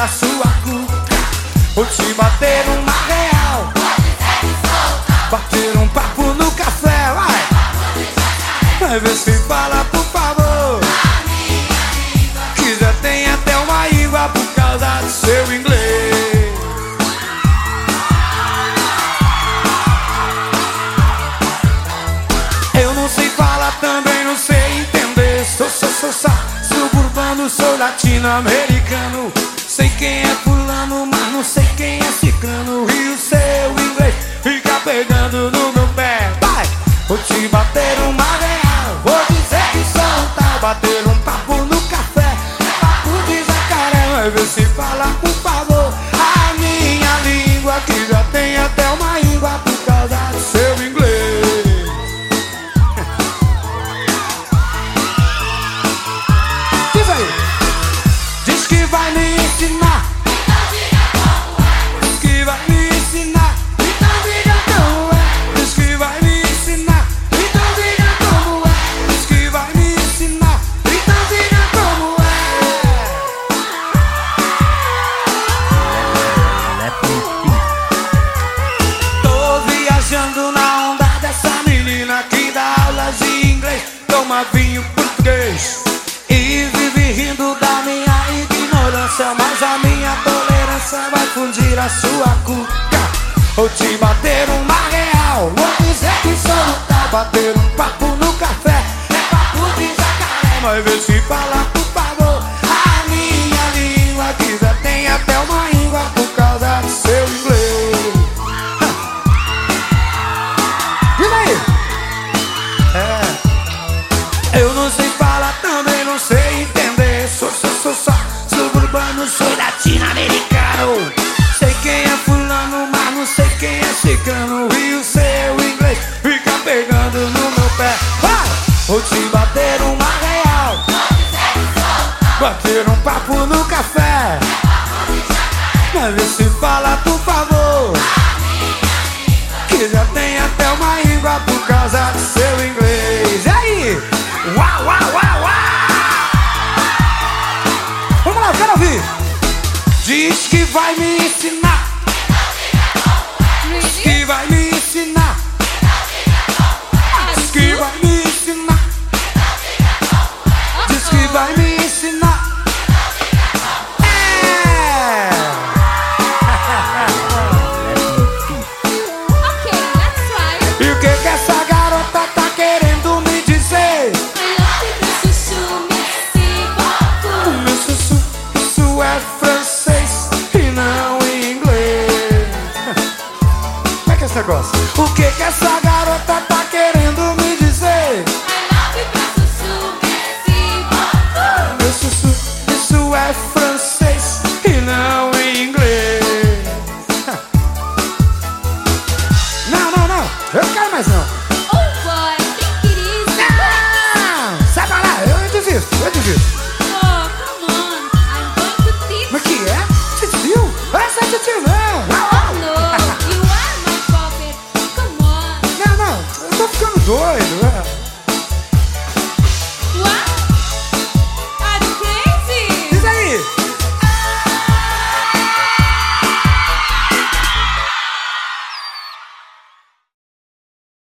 a sua cuca. Vou te bater uma real, bater um papo no café, vai. Vai ver se fala, por favor, que já tem até uma íngua por causa do seu inglês. Eu não sei falar, também não sei entender. Sou suburbano, sou latino-americano. Sei quem é fulano, mas não sei quem é ciclano. E o seu inglês fica pegando no meu pé. Vai, vou te bater uma real, vou dizer que sou um tal. Bater um papo no café, papo de jacaré. Vai ver se fala, por favor, a minha língua, que já tem até uma íngua por causa do seu inglês. Diz aí. Diz que vai me ensinar, diz que vai me ensinar, então diga como é. Diz que vai me ensinar, então diga como é. Diz que vai me ensinar, então diga como é. Tô viajando na onda dessa menina que dá aulas de inglês, toma vinho português e vive rindo da minha ignorância. Mas a minha tolerância vai fundir a sua cuca. Vou te bater uma real, vou dizer que sou um tal. Bater um papo no café, é papo de jacaré. Mas vê se fala, por favor, a minha língua, que já tem até uma íngua por causa do seu inglês. Diz aí. Eu não sei falar, também não sei entender. Sou suburbano, sou latino-americano. Sei quem é fulano, mas não sei quem é ciclano. E o seu inglês fica pegando no meu pé. Vai! Vou te bater uma real, bater um papo no café. Mas vê se fala, por favor, que já tem até uma íngua por causa do seu inglês. E aí? Uau, uau, uau, uau! Vamos lá, eu quero ouvir. Diz que vai me ensinar, diz que vai me ensinar, diz que vai me ensinar, diz que vai me ensinar. E o que essa garota tá querendo me dizer? O meu sussu é francês e não inglês. Como é que é esse negócio? O que